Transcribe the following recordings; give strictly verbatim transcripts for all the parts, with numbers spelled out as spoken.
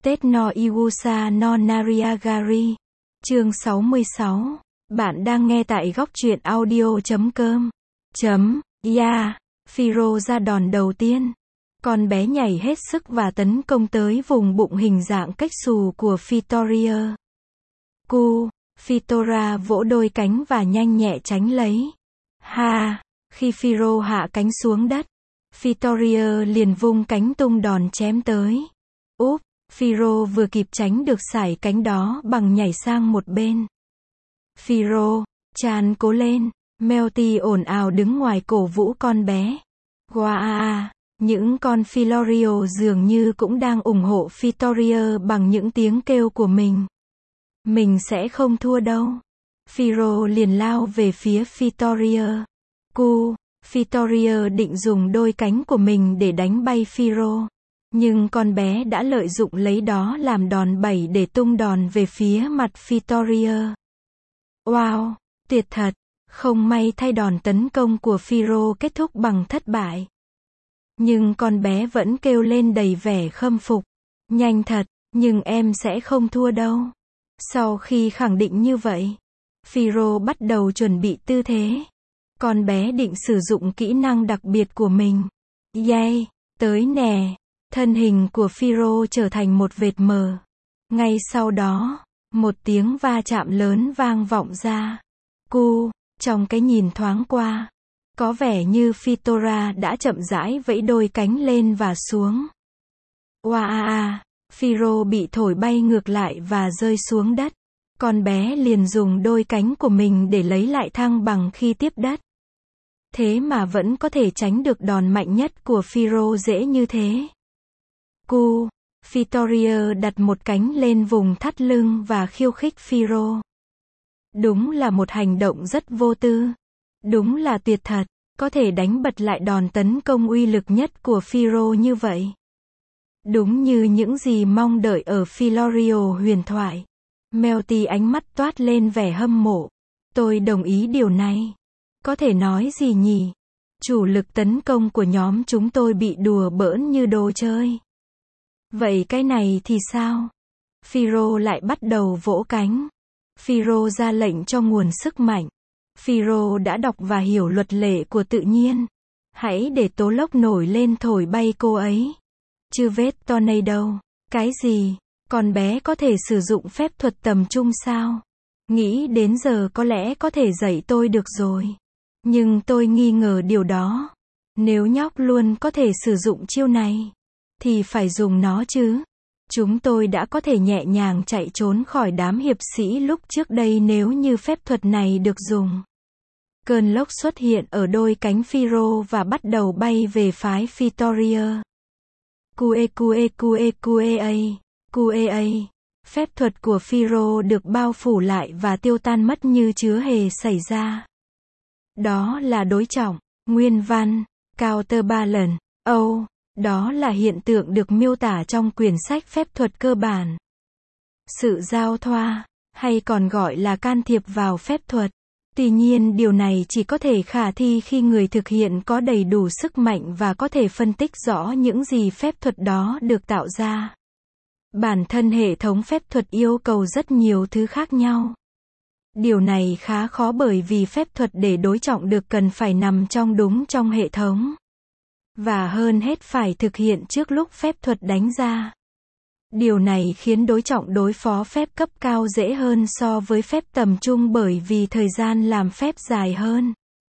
Tết no Iwusa no Nariagari. Chương sáu mươi sáu. Bạn đang nghe tại góc truyện audio chấm com. Chấm, yeah. Phiro ra đòn đầu tiên. Con bé nhảy hết sức và tấn công tới vùng bụng hình dạng cách xù của Fitoria. Cu, Fitora vỗ đôi cánh và nhanh nhẹ tránh lấy. Ha! Khi Phiro hạ cánh xuống đất, Fitoria liền vung cánh tung đòn chém tới. Úp! Phiro vừa kịp tránh được sải cánh đó bằng nhảy sang một bên. Phiro, Chan cố lên. Melty ồn ào đứng ngoài cổ vũ con bé. Wow! Những con Filorio dường như cũng đang ủng hộ Fitoria bằng những tiếng kêu của mình. Mình sẽ không thua đâu. Phiro liền lao về phía Fitoria. Cu, Fitoria định dùng đôi cánh của mình để đánh bay Phiro. Nhưng con bé đã lợi dụng lấy đó làm đòn bẩy để tung đòn về phía mặt Fitoria. Wow, tuyệt thật. Không may thay đòn tấn công của Phiro kết thúc bằng thất bại. Nhưng con bé vẫn kêu lên đầy vẻ khâm phục. Nhanh thật, nhưng em sẽ không thua đâu. Sau khi khẳng định như vậy, Phiro bắt đầu chuẩn bị tư thế. Con bé định sử dụng kỹ năng đặc biệt của mình. Yay, tới nè. Thân hình của Phiro trở thành một vệt mờ. Ngay sau đó, một tiếng va chạm lớn vang vọng ra. Cu, trong cái nhìn thoáng qua, có vẻ như Fitora đã chậm rãi vẫy đôi cánh lên và xuống. Wow! Phiro bị thổi bay ngược lại và rơi xuống đất. Con bé liền dùng đôi cánh của mình để lấy lại thăng bằng khi tiếp đất. Thế mà vẫn có thể tránh được đòn mạnh nhất của Phiro dễ như thế. Cu, Fitoria đặt một cánh lên vùng thắt lưng và khiêu khích Phiro. Đúng là một hành động rất vô tư. Đúng là tuyệt thật, có thể đánh bật lại đòn tấn công uy lực nhất của Phiro như vậy. Đúng như những gì mong đợi ở Filorio huyền thoại. Melty ánh mắt toát lên vẻ hâm mộ. Tôi đồng ý điều này. Có thể nói gì nhỉ? Chủ lực tấn công của nhóm chúng tôi bị đùa bỡn như đồ chơi. Vậy cái này thì sao? Phiro lại bắt đầu vỗ cánh. Phiro ra lệnh cho nguồn sức mạnh. Phiro đã đọc và hiểu luật lệ của tự nhiên. Hãy để tố lốc nổi lên thổi bay cô ấy. Chứ vết tornado. Cái gì? Con bé có thể sử dụng phép thuật tầm trung sao? Nghĩ đến giờ có lẽ có thể dạy tôi được rồi. Nhưng tôi nghi ngờ điều đó. Nếu nhóc luôn có thể sử dụng chiêu này, thì phải dùng nó chứ. Chúng tôi đã có thể nhẹ nhàng chạy trốn khỏi đám hiệp sĩ lúc trước đây nếu như phép thuật này được dùng. Cơn lốc xuất hiện ở đôi cánh Phiro và bắt đầu bay về phái Fitoria. Cue cue cue cue a, cue a. Phép thuật của Phiro được bao phủ lại và tiêu tan mất như chưa hề xảy ra. Đó là đối trọng, nguyên văn, counterbalance. Oh, đó là hiện tượng được miêu tả trong quyển sách phép thuật cơ bản. Sự giao thoa, hay còn gọi là can thiệp vào phép thuật. Tuy nhiên điều này chỉ có thể khả thi khi người thực hiện có đầy đủ sức mạnh và có thể phân tích rõ những gì phép thuật đó được tạo ra. Bản thân hệ thống phép thuật yêu cầu rất nhiều thứ khác nhau. Điều này khá khó bởi vì phép thuật để đối trọng được cần phải nằm trong đúng trong hệ thống. Và hơn hết phải thực hiện trước lúc phép thuật đánh ra. Điều này khiến đối trọng đối phó phép cấp cao dễ hơn so với phép tầm trung bởi vì thời gian làm phép dài hơn.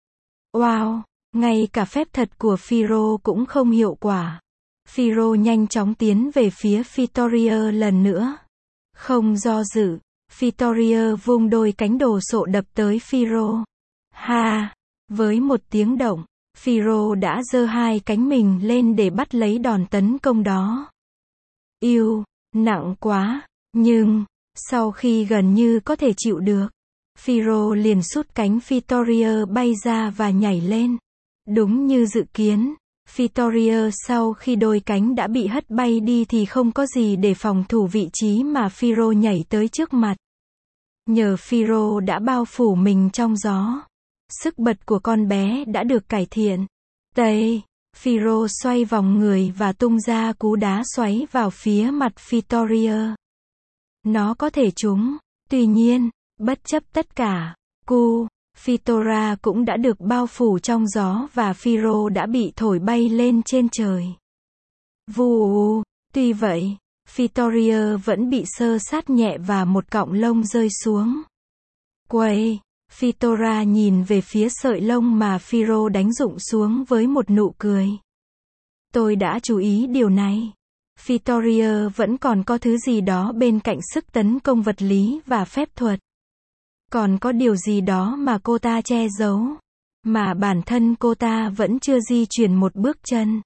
Wow, ngay cả phép thuật của Phiro cũng không hiệu quả. Phiro nhanh chóng tiến về phía Fitoria lần nữa. Không do dự, Fitoria vung đôi cánh đồ sộ đập tới Phiro. Ha! Với một tiếng động, Phiro đã giơ hai cánh mình lên để bắt lấy đòn tấn công đó. Yêu, nặng quá, nhưng, sau khi gần như có thể chịu được, Phiro liền sút cánh Fitoria bay ra và nhảy lên. Đúng như dự kiến, Fitoria sau khi đôi cánh đã bị hất bay đi thì không có gì để phòng thủ vị trí mà Phiro nhảy tới trước mặt. Nhờ Phiro đã bao phủ mình trong gió, sức bật của con bé đã được cải thiện. Tây, Phiro xoay vòng người và tung ra cú đá xoáy vào phía mặt Victoria. Nó có thể trúng. Tuy nhiên, bất chấp tất cả, cu, Fitora cũng đã được bao phủ trong gió và Phiro đã bị thổi bay lên trên trời. Vù, tuy vậy, Victoria vẫn bị xơ sát nhẹ và một cọng lông rơi xuống. Quay, Fitora nhìn về phía sợi lông mà Phiro đánh rụng xuống với một nụ cười. Tôi đã chú ý điều này. Victoria vẫn còn có thứ gì đó bên cạnh sức tấn công vật lý và phép thuật. Còn có điều gì đó mà cô ta che giấu, mà bản thân cô ta vẫn chưa di chuyển một bước chân.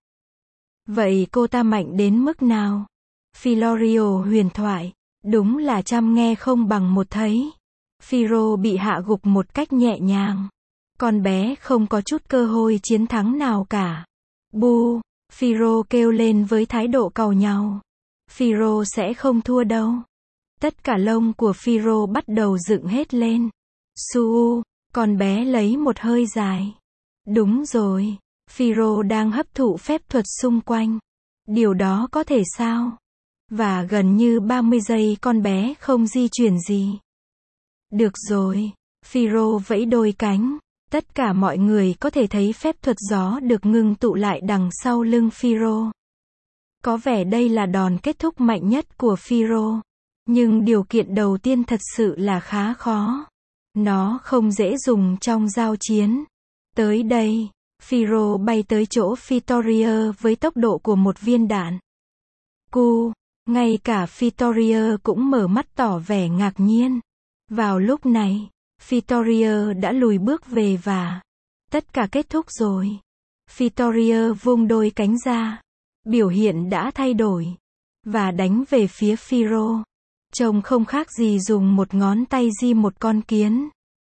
Vậy cô ta mạnh đến mức nào? Philorio huyền thoại, đúng là trăm nghe không bằng một thấy. Phiro bị hạ gục một cách nhẹ nhàng. Con bé không có chút cơ hội chiến thắng nào cả. Bu, Phiro kêu lên với thái độ càu nhàu. Phiro sẽ không thua đâu. Tất cả lông của Phiro bắt đầu dựng hết lên. Su, con bé lấy một hơi dài. Đúng rồi, Phiro đang hấp thụ phép thuật xung quanh. Điều đó có thể sao? Và gần như ba mươi giây con bé không di chuyển gì. Được rồi, Phiro vẫy đôi cánh. Tất cả mọi người có thể thấy phép thuật gió được ngưng tụ lại đằng sau lưng Phiro. Có vẻ đây là đòn kết thúc mạnh nhất của Phiro. Nhưng điều kiện đầu tiên thật sự là khá khó. Nó không dễ dùng trong giao chiến. Tới đây, Phiro bay tới chỗ Victoria với tốc độ của một viên đạn. Cu, ngay cả Victoria cũng mở mắt tỏ vẻ ngạc nhiên. Vào lúc này, Victoria đã lùi bước về và tất cả kết thúc rồi. Victoria vung đôi cánh ra. Biểu hiện đã thay đổi. Và đánh về phía Phiro. Trông không khác gì dùng một ngón tay di một con kiến.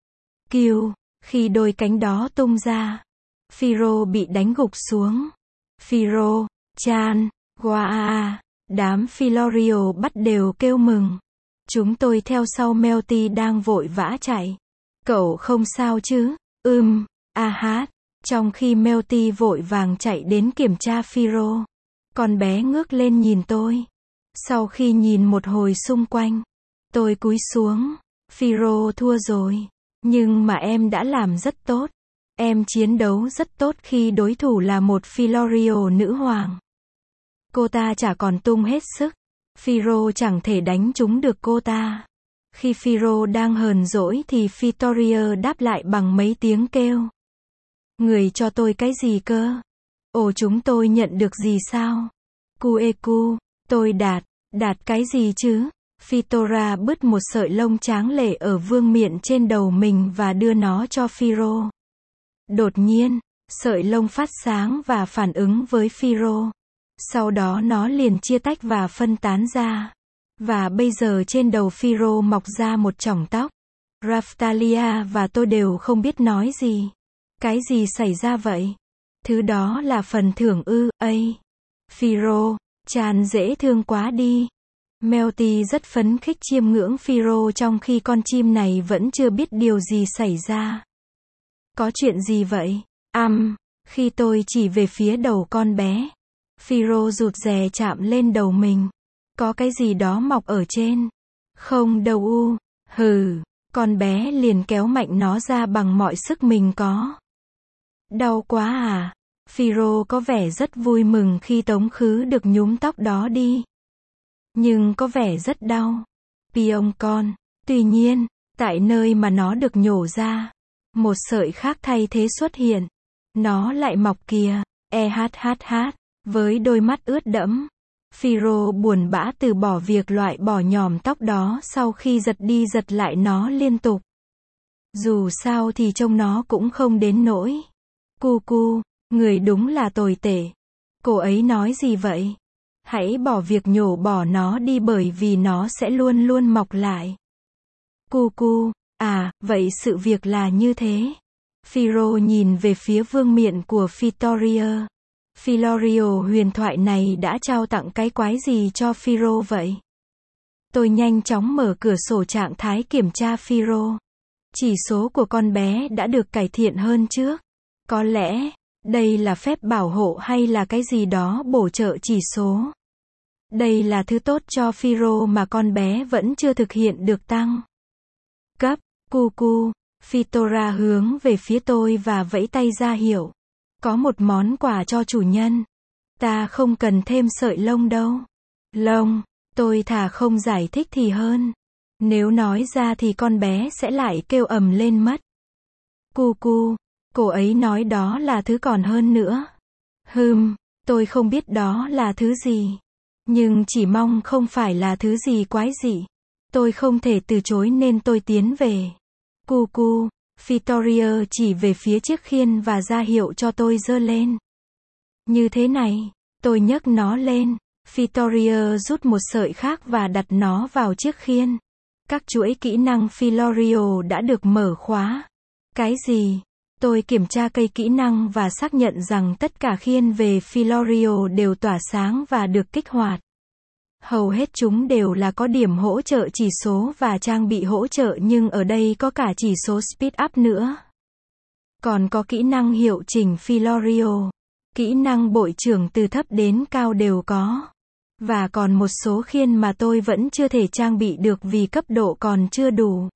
Kiêu, khi đôi cánh đó tung ra, Phiro bị đánh gục xuống. Phiro, Chan, Goa, đám Philorio bắt đều kêu mừng. Chúng tôi theo sau Melty đang vội vã chạy. Cậu không sao chứ? Ừm, a hát. Trong khi Melty vội vàng chạy đến kiểm tra Phiro, con bé ngước lên nhìn tôi. Sau khi nhìn một hồi xung quanh, tôi cúi xuống. Phiro thua rồi. Nhưng mà em đã làm rất tốt. Em chiến đấu rất tốt khi đối thủ là một Philorio nữ hoàng. Cô ta chả còn tung hết sức. Phiro chẳng thể đánh trúng được cô ta. Khi Phiro đang hờn dỗi thì Victoria đáp lại bằng mấy tiếng kêu. Người cho tôi cái gì cơ? Ồ, chúng tôi nhận được gì sao? Cuecu, tôi đạt, đạt cái gì chứ? Fitora bứt một sợi lông tráng lệ ở vương miện trên đầu mình và đưa nó cho Phiro. Đột nhiên, sợi lông phát sáng và phản ứng với Phiro. Sau đó nó liền chia tách và phân tán ra. Và bây giờ trên đầu Phiro mọc ra một chỏng tóc. Raftalia và tôi đều không biết nói gì. Cái gì xảy ra vậy? Thứ đó là phần thưởng ư, ây. Phiro, Chan dễ thương quá đi. Melty rất phấn khích chiêm ngưỡng Phiro trong khi con chim này vẫn chưa biết điều gì xảy ra. Có chuyện gì vậy? Ăm, um, khi tôi chỉ về phía đầu con bé, Phiro rụt rè chạm lên đầu mình. Có cái gì đó mọc ở trên. Không đâu u. Hừ, con bé liền kéo mạnh nó ra bằng mọi sức mình có. Đau quá à? Phiro có vẻ rất vui mừng khi tống khứ được nhúm tóc đó đi. Nhưng có vẻ rất đau. Piông con. Tuy nhiên, tại nơi mà nó được nhổ ra, một sợi khác thay thế xuất hiện. Nó lại mọc kìa. E hát hát hát. Với đôi mắt ướt đẫm, Phiro buồn bã từ bỏ việc loại bỏ nhòm tóc đó sau khi giật đi giật lại nó liên tục. Dù sao thì trông nó cũng không đến nỗi. Cu cu, người đúng là tồi tệ. Cô ấy nói gì vậy? Hãy bỏ việc nhổ bỏ nó đi bởi vì nó sẽ luôn luôn mọc lại. Cu cu, à, vậy sự việc là như thế. Phiro nhìn về phía vương miện của Victoria. Philorio huyền thoại này đã trao tặng cái quái gì cho Phiro vậy? Tôi nhanh chóng mở cửa sổ trạng thái kiểm tra Phiro. Chỉ số của con bé đã được cải thiện hơn trước. Có lẽ, Đây là phép bảo hộ hay là cái gì đó bổ trợ chỉ số? Đây là thứ tốt cho Phiro mà con bé vẫn chưa thực hiện được tăng cấp. Cucu. Fitora hướng về phía tôi và vẫy tay ra hiệu. Có một món quà cho chủ nhân. Ta không cần thêm sợi lông đâu. Lông. Tôi thà không giải thích thì hơn. Nếu nói ra thì con bé sẽ lại kêu ầm lên mất. Cucu. Cô ấy nói đó là thứ còn hơn nữa. Hừm, tôi không biết đó là thứ gì. Nhưng chỉ mong không phải là thứ gì quái dị. Tôi không thể từ chối nên tôi tiến về. Cucu. Fitoria chỉ về phía chiếc khiên và ra hiệu cho tôi giơ lên. Như thế này. Tôi nhấc nó lên. Fitoria rút một sợi khác và đặt nó vào chiếc khiên. Các chuỗi kỹ năng Filorio đã được mở khóa. Cái gì? Tôi kiểm tra cây kỹ năng và xác nhận rằng tất cả khiên về Filorio đều tỏa sáng và được kích hoạt. Hầu hết chúng đều là có điểm hỗ trợ chỉ số và trang bị hỗ trợ, nhưng ở đây có cả chỉ số Speed Up nữa. Còn có kỹ năng hiệu chỉnh Filorio. Kỹ năng bội trưởng từ thấp đến cao đều có. Và còn một số khiên mà tôi vẫn chưa thể trang bị được vì cấp độ còn chưa đủ.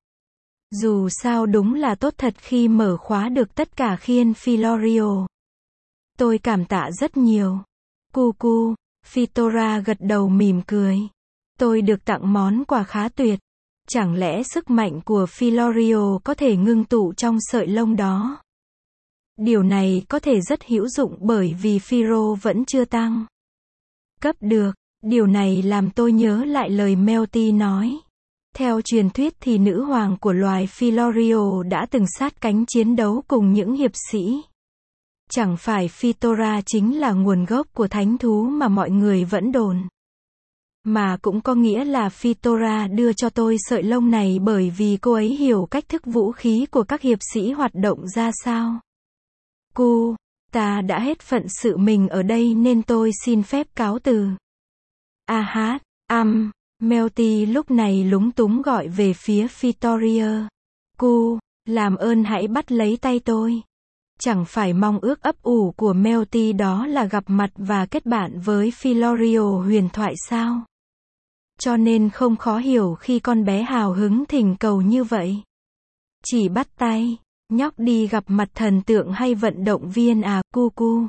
Dù sao đúng là tốt thật khi mở khóa được tất cả khiên Filorio. Tôi cảm tạ rất nhiều. Cucu. Fitora gật đầu mỉm cười. Tôi được tặng món quà khá tuyệt. Chẳng lẽ sức mạnh của Filorio có thể ngưng tụ trong sợi lông đó? Điều này có thể rất hữu dụng bởi vì Firo vẫn chưa tăng cấp được. Điều này làm tôi nhớ lại lời Melty nói. Theo truyền thuyết thì nữ hoàng của loài Filorio đã từng sát cánh chiến đấu cùng những hiệp sĩ. Chẳng phải Fitora chính là nguồn gốc của thánh thú mà mọi người vẫn đồn. Mà cũng có nghĩa là Fitora đưa cho tôi sợi lông này bởi vì cô ấy hiểu cách thức vũ khí của các hiệp sĩ hoạt động ra sao. Cu, ta đã hết phận sự mình ở đây nên tôi xin phép cáo từ. A hát, am, Melty lúc này lúng túng gọi về phía Fitoria. Cu, làm ơn hãy bắt lấy tay tôi. Chẳng phải mong ước ấp ủ của Melty đó là gặp mặt và kết bạn với Filorio huyền thoại sao? Cho nên không khó hiểu khi con bé hào hứng thỉnh cầu như vậy. Chỉ bắt tay, nhóc đi gặp mặt thần tượng hay vận động viên à, Cucu?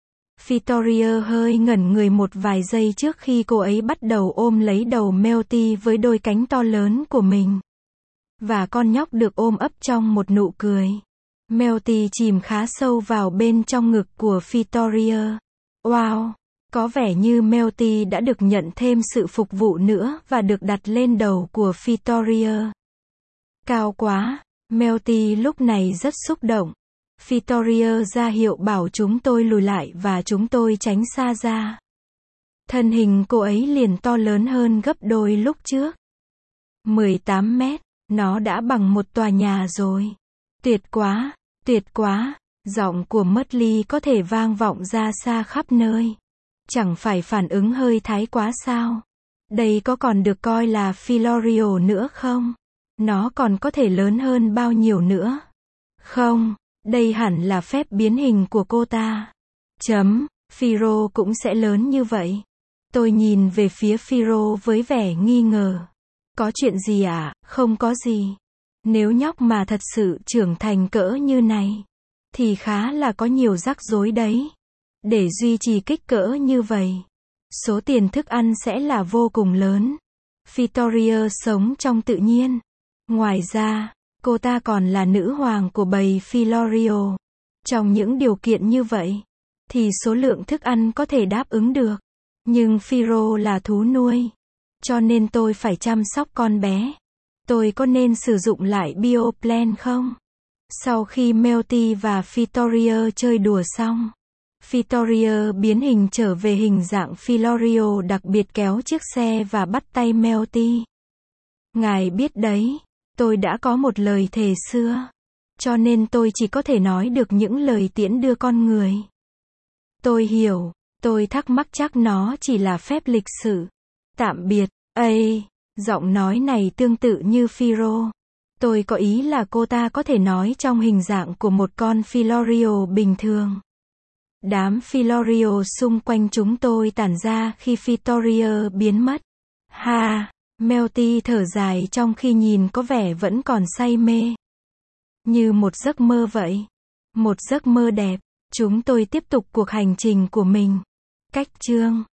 Fitoria hơi ngẩn người một vài giây trước khi cô ấy bắt đầu ôm lấy đầu Melty với đôi cánh to lớn của mình. Và con nhóc được ôm ấp trong một nụ cười. Melty chìm khá sâu vào bên trong ngực của Fitoria. Wow! Có vẻ như Melty đã được nhận thêm sự phục vụ nữa và được đặt lên đầu của Fitoria. Cao quá! Melty lúc này rất xúc động. Fitoria ra hiệu bảo chúng tôi lùi lại và chúng tôi tránh xa ra. Thân hình cô ấy liền to lớn hơn gấp đôi lúc trước. mười tám mét, nó đã bằng một tòa nhà rồi. Tuyệt quá, tuyệt quá, giọng của Muttley có thể vang vọng ra xa khắp nơi. Chẳng phải phản ứng hơi thái quá sao? Đây có còn được coi là Filorio nữa không? Nó còn có thể lớn hơn bao nhiêu nữa? Không, đây hẳn là phép biến hình của cô ta. Chấm, Firo cũng sẽ lớn như vậy. Tôi nhìn về phía Firo với vẻ nghi ngờ. Có chuyện gì à? Không có gì. Nếu nhóc mà thật sự trưởng thành cỡ như này, thì khá là có nhiều rắc rối đấy. Để duy trì kích cỡ như vậy, số tiền thức ăn sẽ là vô cùng lớn. Fitoria sống trong tự nhiên. Ngoài ra, cô ta còn là nữ hoàng của bầy Filorio. Trong những điều kiện như vậy, thì số lượng thức ăn có thể đáp ứng được. Nhưng Firo là thú nuôi. Cho nên tôi phải chăm sóc con bé. Tôi có nên sử dụng lại Bioplan không? Sau khi Melty và Fitoria chơi đùa xong, Fitoria biến hình trở về hình dạng Filorio đặc biệt kéo chiếc xe và bắt tay Melty. Ngài biết đấy, tôi đã có một lời thề xưa. Cho nên tôi chỉ có thể nói được những lời tiễn đưa con người. Tôi hiểu, tôi thắc mắc chắc nó chỉ là phép lịch sử. Tạm biệt, ây, giọng nói này tương tự như Firo. Tôi có ý là cô ta có thể nói trong hình dạng của một con Filorio bình thường. Đám Filorio xung quanh chúng tôi tản ra khi Vittoria biến mất. Ha, Melty thở dài trong khi nhìn có vẻ vẫn còn say mê. Như một giấc mơ vậy. Một giấc mơ đẹp. Chúng tôi tiếp tục cuộc hành trình của mình. Cách chương